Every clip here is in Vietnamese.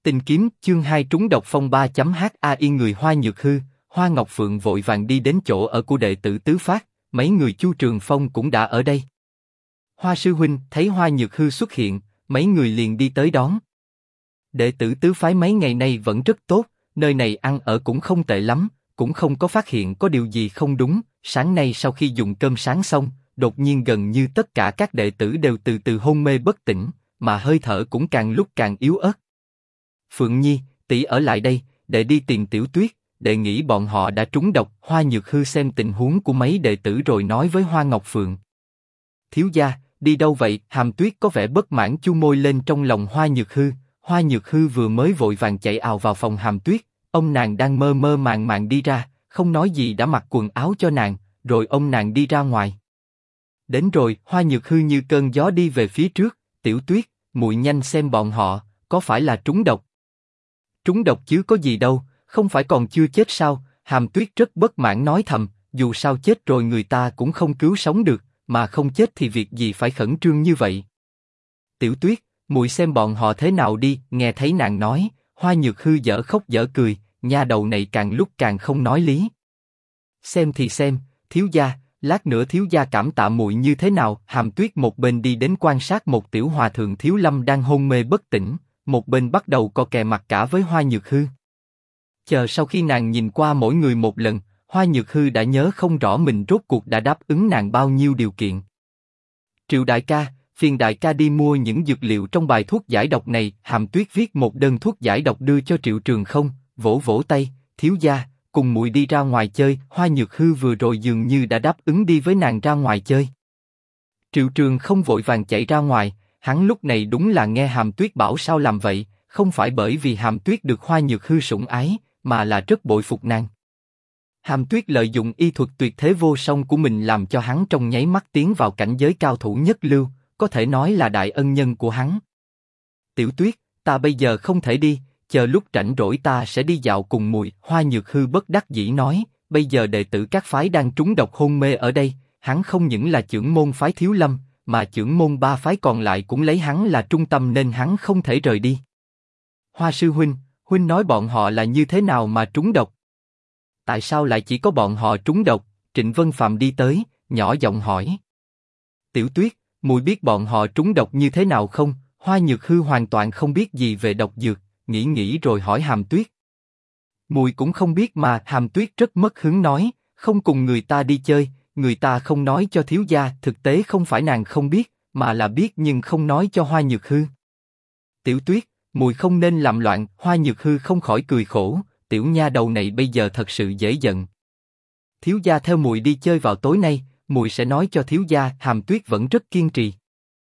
Tình kiếm chương 2 trúng độc phong 3.HAI người Hoa Nhược Hư, Hoa Ngọc Phượng vội vàng đi đến chỗ ở của đệ tử Tứ Phát, mấy người Chu Trường Phong cũng đã ở đây. Hoa sư huynh thấy Hoa Nhược Hư xuất hiện, mấy người liền đi tới đón. Đệ tử Tứ Phái mấy ngày nay vẫn rất tốt, nơi này ăn ở cũng không tệ lắm, cũng không có phát hiện có điều gì không đúng. Sáng nay sau khi dùng cơm sáng xong, đột nhiên gần như tất cả các đệ tử đều từ từ hôn mê bất tỉnh, mà hơi thở cũng càng lúc càng yếu ớt. Phượng Nhi, tỷ ở lại đây, để đi tìm Tiểu Tuyết, đệ nghĩ bọn họ đã trúng độc. Hoa Nhược Hư xem tình huống của mấy đệ tử rồi nói với Hoa Ngọc Phượng. Thiếu gia, đi đâu vậy? Hàm Tuyết có vẻ bất mãn chu môi lên trong lòng Hoa Nhược Hư. Hoa Nhược Hư vừa mới vội vàng chạy ào vào phòng Hàm Tuyết, ông nàng đang mơ mơ màng màng đi ra, không nói gì đã mặc quần áo cho nàng, rồi ông nàng đi ra ngoài. Đến rồi, Hoa Nhược Hư như cơn gió đi về phía trước. Tiểu Tuyết, muội nhanh xem bọn họ, có phải là trúng độc? Trúng độc chứ có gì đâu, không phải còn chưa chết sao? Hàm Tuyết rất bất mãn nói thầm, dù sao chết rồi người ta cũng không cứu sống được, mà không chết thì việc gì phải khẩn trương như vậy? Tiểu Tuyết, muội xem bọn họ thế nào đi. Nghe thấy nàng nói, Hoa Nhược Hư dở khóc dở cười, nha đầu này càng lúc càng không nói lý. Xem thì xem, thiếu gia, lát nữa thiếu gia cảm tạ muội như thế nào? Hàm Tuyết một bên đi đến quan sát một tiểu hòa thượng thiếu lâm đang hôn mê bất tỉnh, một bên bắt đầu co kè mặt cả với Hoa Nhược Hư. Chờ sau khi nàng nhìn qua mỗi người một lần, Hoa Nhược Hư đã nhớ không rõ mình rốt cuộc đã đáp ứng nàng bao nhiêu điều kiện. Triệu đại ca, phiền đại ca đi mua những dược liệu trong bài thuốc giải độc này. Hàm Tuyết viết một đơn thuốc giải độc đưa cho Triệu Trường Không, vỗ vỗ tay, thiếu gia, cùng muội đi ra ngoài chơi. Hoa Nhược Hư vừa rồi dường như đã đáp ứng đi với nàng ra ngoài chơi. Triệu Trường Không vội vàng chạy ra ngoài, hắn lúc này đúng là nghe Hàm Tuyết bảo sao làm vậy, không phải bởi vì Hàm Tuyết được Hoa Nhược Hư sủng ái, mà là rất bội phục nàng. Hàm Tuyết lợi dụng y thuật tuyệt thế vô song của mình làm cho hắn trong nháy mắt tiến vào cảnh giới cao thủ nhất lưu, có thể nói là đại ân nhân của hắn. Tiểu Tuyết, ta bây giờ không thể đi, chờ lúc rảnh rỗi ta sẽ đi dạo cùng muội. Hoa Nhược Hư bất đắc dĩ nói, bây giờ đệ tử các phái đang trúng độc hôn mê ở đây, hắn không những là trưởng môn phái Thiếu Lâm, mà trưởng môn ba phái còn lại cũng lấy hắn là trung tâm nên hắn không thể rời đi. Hoa sư huynh, huynh nói bọn họ là như thế nào mà trúng độc? Tại sao lại chỉ có bọn họ trúng độc? Trịnh Vân Phạm đi tới, nhỏ giọng hỏi. Tiểu Tuyết, muội biết bọn họ trúng độc như thế nào không? Hoa Nhược Hư hoàn toàn không biết gì về độc dược, nghĩ rồi hỏi Hàm Tuyết. Muội cũng không biết mà. Hàm Tuyết rất mất hứng nói, không cùng người ta đi chơi, người ta không nói cho thiếu gia. Thực tế không phải nàng không biết, mà là biết nhưng không nói cho Hoa Nhược Hư. Tiểu Tuyết, muội không nên làm loạn. Hoa Nhược Hư không khỏi cười khổ, tiểu nha đầu này bây giờ thật sự dễ giận. Thiếu gia theo muội đi chơi vào tối nay, muội sẽ nói cho thiếu gia. Hàm Tuyết vẫn rất kiên trì.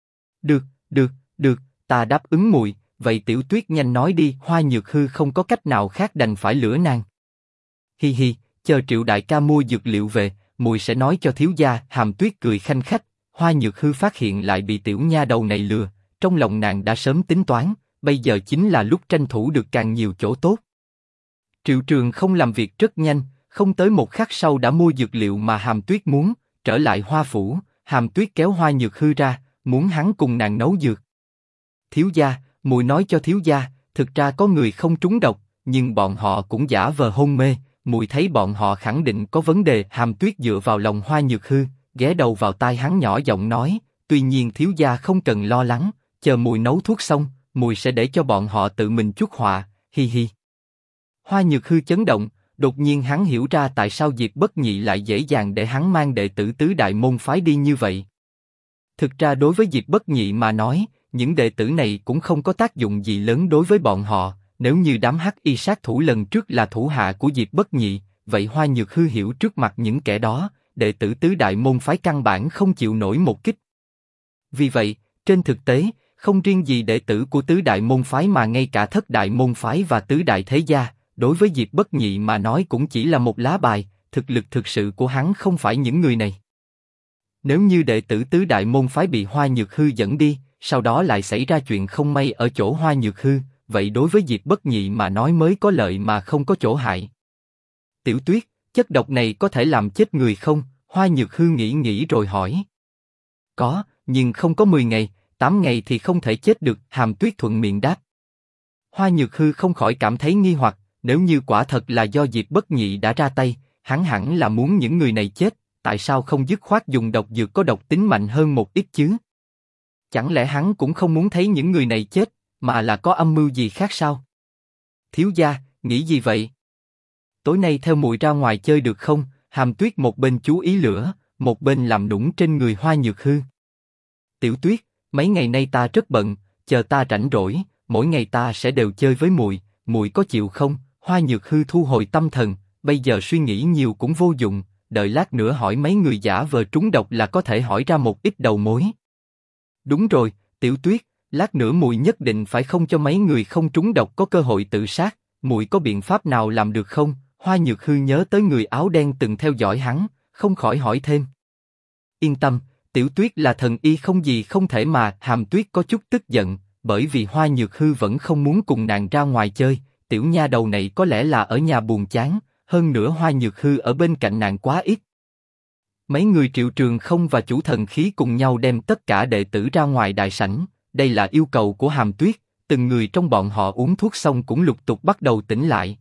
Được, ta đáp ứng muội. Vậy Tiểu Tuyết nhanh nói đi. Hoa Nhược Hư không có cách nào khác đành phải lửa nàng. Hi hi, chờ Triệu đại ca mua dược liệu về, muội sẽ nói cho thiếu gia. Hàm Tuyết cười khanh khách. Hoa Nhược Hư phát hiện lại bị tiểu nha đầu này lừa, trong lòng nàng đã sớm tính toán, bây giờ chính là lúc tranh thủ được càng nhiều chỗ tốt. Triệu Trường không làm việc rất nhanh, không tới một khắc sau đã mua dược liệu mà Hàm Tuyết muốn. Trở lại Hoa phủ, Hàm Tuyết kéo Hoa Nhược Hư ra, muốn hắn cùng nàng nấu dược. Thiếu gia, muội nói cho thiếu gia, thực ra có người không trúng độc, nhưng bọn họ cũng giả vờ hôn mê, muội thấy bọn họ khẳng định có vấn đề. Hàm Tuyết dựa vào lòng Hoa Nhược Hư, ghé đầu vào tai hắn nhỏ giọng nói, tuy nhiên thiếu gia không cần lo lắng, chờ muội nấu thuốc xong, muội sẽ để cho bọn họ tự mình chuốc họa. Hi hi. Hoa Nhược Hư chấn động, đột nhiên hắn hiểu ra tại sao Diệp Bất Nhị lại dễ dàng để hắn mang đệ tử tứ đại môn phái đi như vậy. Thực ra đối với Diệp Bất Nhị mà nói, những đệ tử này cũng không có tác dụng gì lớn đối với bọn họ. Nếu như đám hắc y sát thủ lần trước là thủ hạ của Diệp Bất Nhị, vậy Hoa Nhược Hư hiểu trước mặt những kẻ đó, đệ tử tứ đại môn phái căn bản không chịu nổi một kích. Vì vậy, trên thực tế, không riêng gì đệ tử của tứ đại môn phái mà ngay cả thất đại môn phái và tứ đại thế gia, đối với Diệp Bất Nhị mà nói cũng chỉ là một lá bài, thực lực thực sự của hắn không phải những người này. Nếu như đệ tử tứ đại môn phái bị Hoa Nhược Hư dẫn đi, sau đó lại xảy ra chuyện không may ở chỗ Hoa Nhược Hư, vậy đối với Diệp Bất Nhị mà nói mới có lợi mà không có chỗ hại. Tiểu Tuyết, chất độc này có thể làm chết người không? Hoa Nhược Hư nghĩ rồi hỏi. Có, nhưng không có 10 ngày, 8 ngày thì không thể chết được. Hàm Tuyết thuận miệng đáp. Hoa Nhược Hư không khỏi cảm thấy nghi hoặc, nếu như quả thật là do Diệp Bất Nhị đã ra tay, hắn hẳn là muốn những người này chết, tại sao không dứt khoát dùng độc dược có độc tính mạnh hơn một ít chứ? Chẳng lẽ hắn cũng không muốn thấy những người này chết, mà là có âm mưu gì khác sao? Thiếu gia, nghĩ gì vậy? Tối nay theo muội ra ngoài chơi được không? Hàm Tuyết một bên chú ý lửa, một bên làm nũng trên người Hoa Nhược Hư. Tiểu Tuyết, mấy ngày nay ta rất bận, chờ ta rảnh rỗi, mỗi ngày ta sẽ đều chơi với muội, muội có chịu không? Hoa Nhược Hư thu hồi tâm thần, bây giờ suy nghĩ nhiều cũng vô dụng, đợi lát nữa hỏi mấy người giả vờ trúng độc là có thể hỏi ra một ít đầu mối. Đúng rồi, Tiểu Tuyết, lát nữa muội nhất định phải không cho mấy người không trúng độc có cơ hội tự sát, muội có biện pháp nào làm được không? Hoa Nhược Hư nhớ tới người áo đen từng theo dõi hắn, không khỏi hỏi thêm. Yên tâm, Tiểu Tuyết là thần y không gì không thể mà. Hàm Tuyết có chút tức giận, bởi vì Hoa Nhược Hư vẫn không muốn cùng nàng ra ngoài chơi, tiểu nha đầu này có lẽ là ở nhà buồn chán, hơn nữa Hoa Nhược Hư ở bên cạnh nàng quá ít. Mấy người Triệu Trường Không và chủ thần khí cùng nhau đem tất cả đệ tử ra ngoài đại sảnh, đây là yêu cầu của Hàm Tuyết, từng người trong bọn họ uống thuốc xong cũng lục tục bắt đầu tỉnh lại.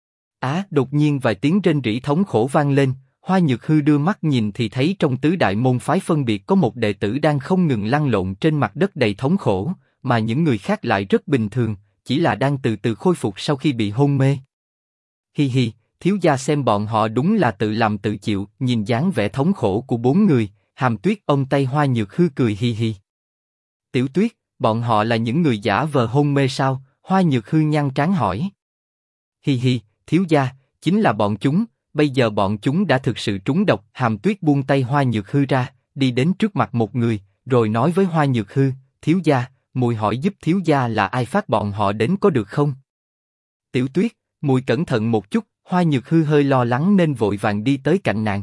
Đột nhiên vài tiếng rên rỉ thống khổ vang lên, Hoa Nhược Hư đưa mắt nhìn thì thấy trong tứ đại môn phái phân biệt có một đệ tử đang không ngừng lăn lộn trên mặt đất đầy thống khổ, mà những người khác lại rất bình thường, chỉ là đang từ từ khôi phục sau khi bị hôn mê. Hi hi, thiếu gia xem bọn họ đúng là tự làm tự chịu, nhìn dáng vẻ thống khổ của bốn người, Hàm Tuyết ôm tay Hoa Nhược Hư cười hi hi. Tiểu Tuyết, bọn họ là những người giả vờ hôn mê sao? Hoa Nhược Hư nhăn trán hỏi. Hi hi, thiếu gia, chính là bọn chúng, bây giờ bọn chúng đã thực sự trúng độc. Hàm Tuyết buông tay Hoa Nhược Hư ra, đi đến trước mặt một người, rồi nói với Hoa Nhược Hư, thiếu gia, muội hỏi giúp thiếu gia là ai phát bọn họ đến có được không? Tiểu Tuyết, muội cẩn thận một chút. Hoa Nhược Hư hơi lo lắng nên vội vàng đi tới cạnh nàng.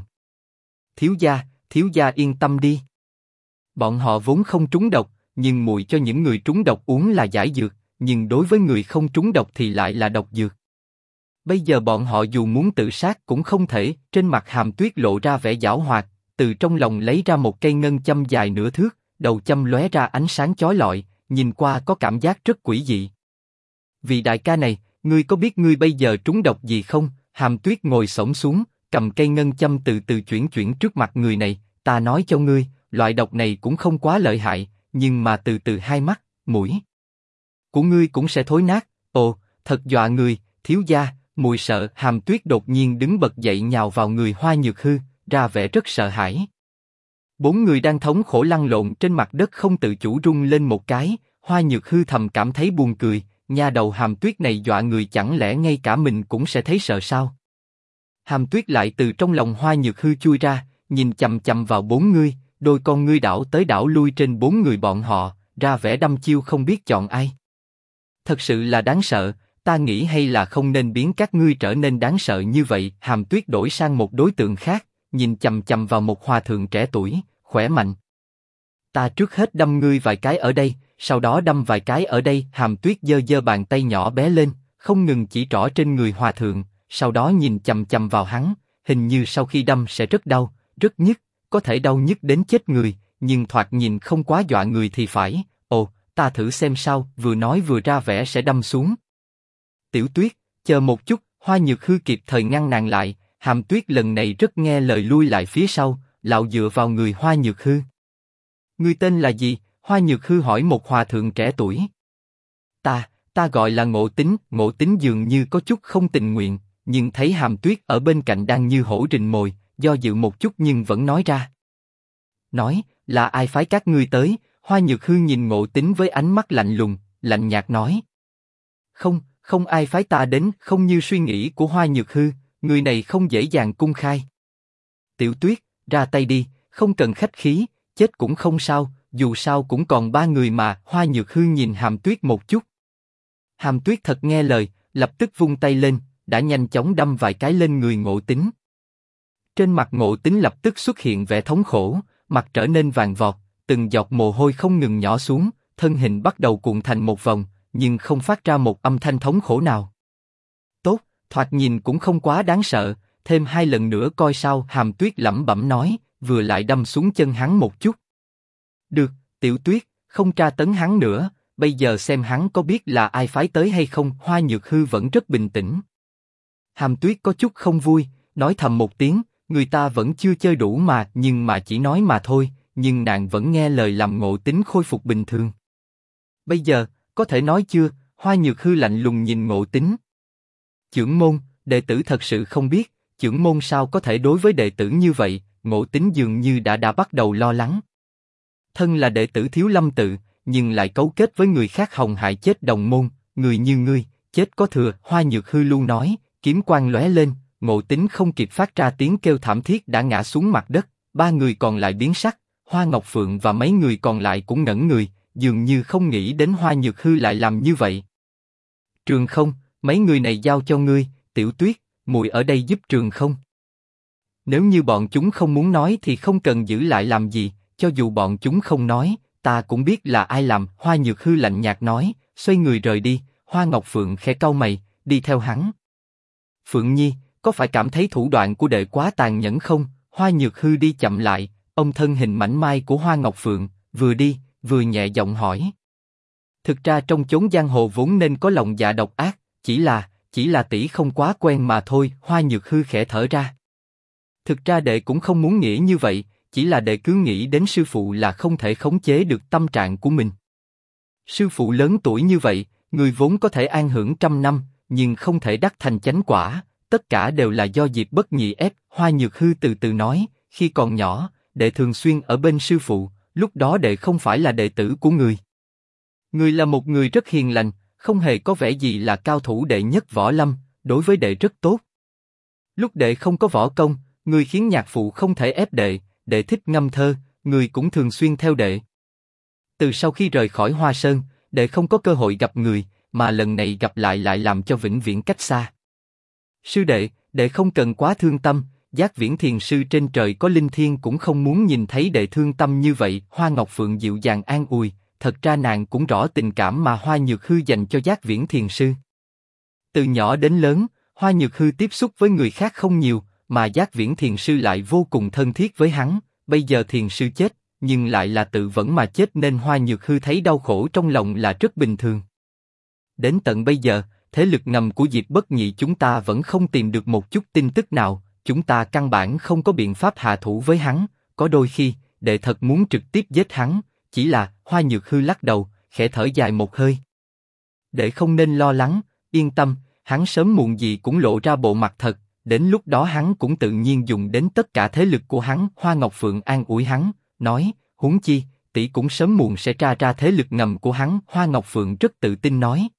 Thiếu gia yên tâm đi. Bọn họ vốn không trúng độc, nhưng muội cho những người trúng độc uống là giải dược, nhưng đối với người không trúng độc thì lại là độc dược. Bây giờ bọn họ dù muốn tự sát cũng không thể. Trên mặt Hàm Tuyết lộ ra vẻ giảo hoạt, từ trong lòng lấy ra một cây ngân châm dài nửa thước, đầu châm lóe ra ánh sáng chói lọi, nhìn qua có cảm giác rất quỷ dị. Vị đại ca này, ngươi có biết ngươi bây giờ trúng độc gì không? Hàm Tuyết ngồi xổm xuống, cầm cây ngân châm từ từ chuyển trước mặt người này. Ta nói cho ngươi, loại độc này cũng không quá lợi hại, nhưng mà từ từ hai mắt, mũi của ngươi cũng sẽ thối nát. Ồ, thật dọa người, thiếu gia, muội sợ. Hàm Tuyết đột nhiên đứng bật dậy nhào vào người Hoa Nhược Hư, ra vẻ rất sợ hãi. Bốn người đang thống khổ lăn lộn trên mặt đất không tự chủ rung lên một cái. Hoa Nhược Hư thầm cảm thấy buồn cười, nha đầu Hàm Tuyết này dọa người, chẳng lẽ ngay cả mình cũng sẽ thấy sợ sao? Hàm Tuyết lại từ trong lòng Hoa Nhược Hư chui ra, nhìn chằm chằm vào bốn người, đôi con ngươi đảo tới đảo lui trên bốn người bọn họ, ra vẻ đăm chiêu không biết chọn ai. Thật sự là đáng sợ, ta nghĩ hay là không nên biến các ngươi trở nên đáng sợ như vậy. Hàm Tuyết đổi sang một đối tượng khác, nhìn chằm chằm vào một hòa thượng trẻ tuổi, khỏe mạnh. Ta trước hết đâm ngươi vài cái ở đây, sau đó đâm vài cái ở đây. Hàm Tuyết giơ giơ bàn tay nhỏ bé lên, không ngừng chỉ trỏ trên người hòa thượng, sau đó nhìn chằm chằm vào hắn, hình như sau khi đâm sẽ rất đau, rất nhức, có thể đau nhức đến chết người, nhưng thoạt nhìn không quá dọa người thì phải. Ồ, ta thử xem sao. Vừa nói vừa ra vẻ sẽ đâm xuống. Tiểu Tuyết, chờ một chút. Hoa Nhược Hư kịp thời ngăn nàng lại. Hàm Tuyết lần này rất nghe lời lui lại phía sau, lạo dựa vào người Hoa Nhược Hư. Ngươi tên là gì? Hoa Nhược Hư hỏi một hòa thượng trẻ tuổi. Ta gọi là Ngộ Tính. Ngộ Tính dường như có chút không tình nguyện, nhưng thấy Hàm Tuyết ở bên cạnh đang như hổ rình mồi, do dự một chút nhưng vẫn nói ra. Nói, là ai phái các ngươi tới? Hoa Nhược Hư nhìn Ngộ Tính với ánh mắt lạnh lùng, lạnh nhạt nói. Không ai phái ta đến. Không như suy nghĩ của Hoa Nhược Hư, người này không dễ dàng cung khai. Tiểu Tuyết, ra tay đi, không cần khách khí, chết cũng không sao, dù sao cũng còn ba người mà. Hoa Nhược Hư nhìn Hàm Tuyết một chút. Hàm Tuyết thật nghe lời, lập tức vung tay lên, đã nhanh chóng đâm vài cái lên người Ngộ Tính. Trên mặt Ngộ Tính lập tức xuất hiện vẻ thống khổ, mặt trở nên vàng vọt, từng giọt mồ hôi không ngừng nhỏ xuống, thân hình bắt đầu cuộn thành một vòng, nhưng không phát ra một âm thanh thống khổ nào. Tốt, thoạt nhìn cũng không quá đáng sợ, thêm hai lần nữa coi sao. Hàm Tuyết lẩm bẩm nói, vừa lại đâm xuống chân hắn một chút. Được, Tiểu Tuyết, không tra tấn hắn nữa, bây giờ xem hắn có biết là ai phái tới hay không. Hoa Nhược Hư vẫn rất bình tĩnh. Hàm Tuyết có chút không vui, nói thầm một tiếng, người ta vẫn chưa chơi đủ mà, nhưng mà chỉ nói mà thôi, nhưng nàng vẫn nghe lời làm Ngộ Tính khôi phục bình thường. Bây giờ, có thể nói chưa? Hoa Nhược Hư lạnh lùng nhìn Ngộ Tính. Chưởng môn, đệ tử thật sự không biết, chưởng môn sao có thể đối với đệ tử như vậy. Ngộ Tính dường như đã bắt đầu lo lắng. Thân là đệ tử Thiếu Lâm tự, nhưng lại cấu kết với người khác hòng hại chết đồng môn, người như ngươi, chết có thừa. Hoa Nhược Hư luôn nói, kiếm quang lóe lên, Ngộ Tính không kịp phát ra tiếng kêu thảm thiết đã ngã xuống mặt đất. Ba người còn lại biến sắc, Hoa Ngọc Phượng và mấy người còn lại cũng ngẩn người, dường như không nghĩ đến Hoa Nhược Hư lại làm như vậy. Trường Không, mấy người này giao cho ngươi. Tiểu Tuyết, muội ở đây giúp Trường Không. Nếu như bọn chúng không muốn nói thì không cần giữ lại làm gì, cho dù bọn chúng không nói, ta cũng biết là ai làm. Hoa Nhược Hư lạnh nhạt nói, xoay người rời đi. Hoa Ngọc Phượng khẽ cau mày, đi theo hắn. Phượng Nhi, có phải cảm thấy thủ đoạn của đệ quá tàn nhẫn không? Hoa Nhược Hư đi chậm lại, ông thân hình mảnh mai của Hoa Ngọc Phượng, vừa đi, vừa nhẹ giọng hỏi. Thực ra trong chốn giang hồ vốn nên có lòng dạ độc ác, chỉ là tỷ không quá quen mà thôi. Hoa Nhược Hư khẽ thở ra. Thực ra đệ cũng không muốn nghĩ như vậy, chỉ là đệ cứ nghĩ đến sư phụ là không thể khống chế được tâm trạng của mình. Sư phụ lớn tuổi như vậy, người vốn có thể an hưởng trăm năm, nhưng không thể đắc thành chánh quả, tất cả đều là do Diệp Bất Nhị ép. Hoa Nhược Hư từ từ nói, khi còn nhỏ, đệ thường xuyên ở bên sư phụ, lúc đó đệ không phải là đệ tử của người. Người là một người rất hiền lành, không hề có vẻ gì là cao thủ đệ nhất võ lâm, đối với đệ rất tốt. Lúc đệ không có võ công, người khiến nhạc phụ không thể ép đệ, đệ thích ngâm thơ, người cũng thường xuyên theo đệ. Từ sau khi rời khỏi Hoa Sơn, đệ không có cơ hội gặp người, mà lần này gặp lại làm cho vĩnh viễn cách xa. Sư đệ, đệ không cần quá thương tâm, Giác Viễn Thiền sư trên trời có linh thiêng cũng không muốn nhìn thấy đệ thương tâm như vậy. Hoa Ngọc Phượng dịu dàng an ủi, thật ra nàng cũng rõ tình cảm mà Hoa Nhược Hư dành cho Giác Viễn Thiền sư. Từ nhỏ đến lớn, Hoa Nhược Hư tiếp xúc với người khác không nhiều, mà Giác Viễn Thiền sư lại vô cùng thân thiết với hắn. Bây giờ thiền sư chết, nhưng lại là tự vẫn mà chết, nên Hoa Nhược Hư thấy đau khổ trong lòng là rất bình thường. Đến tận bây giờ, thế lực ngầm của Diệp Bất Nhị chúng ta vẫn không tìm được một chút tin tức nào, chúng ta căn bản không có biện pháp hạ thủ với hắn. Có đôi khi, đệ thật muốn trực tiếp giết hắn, chỉ là. Hoa Nhược Hư lắc đầu, khẽ thở dài một hơi. Đệ không nên lo lắng, yên tâm, hắn sớm muộn gì cũng lộ ra bộ mặt thật, đến lúc đó hắn cũng tự nhiên dùng đến tất cả thế lực của hắn. Hoa Ngọc Phượng an ủi hắn, nói, huống chi, tỷ cũng sớm muộn sẽ tra ra thế lực ngầm của hắn. Hoa Ngọc Phượng rất tự tin nói.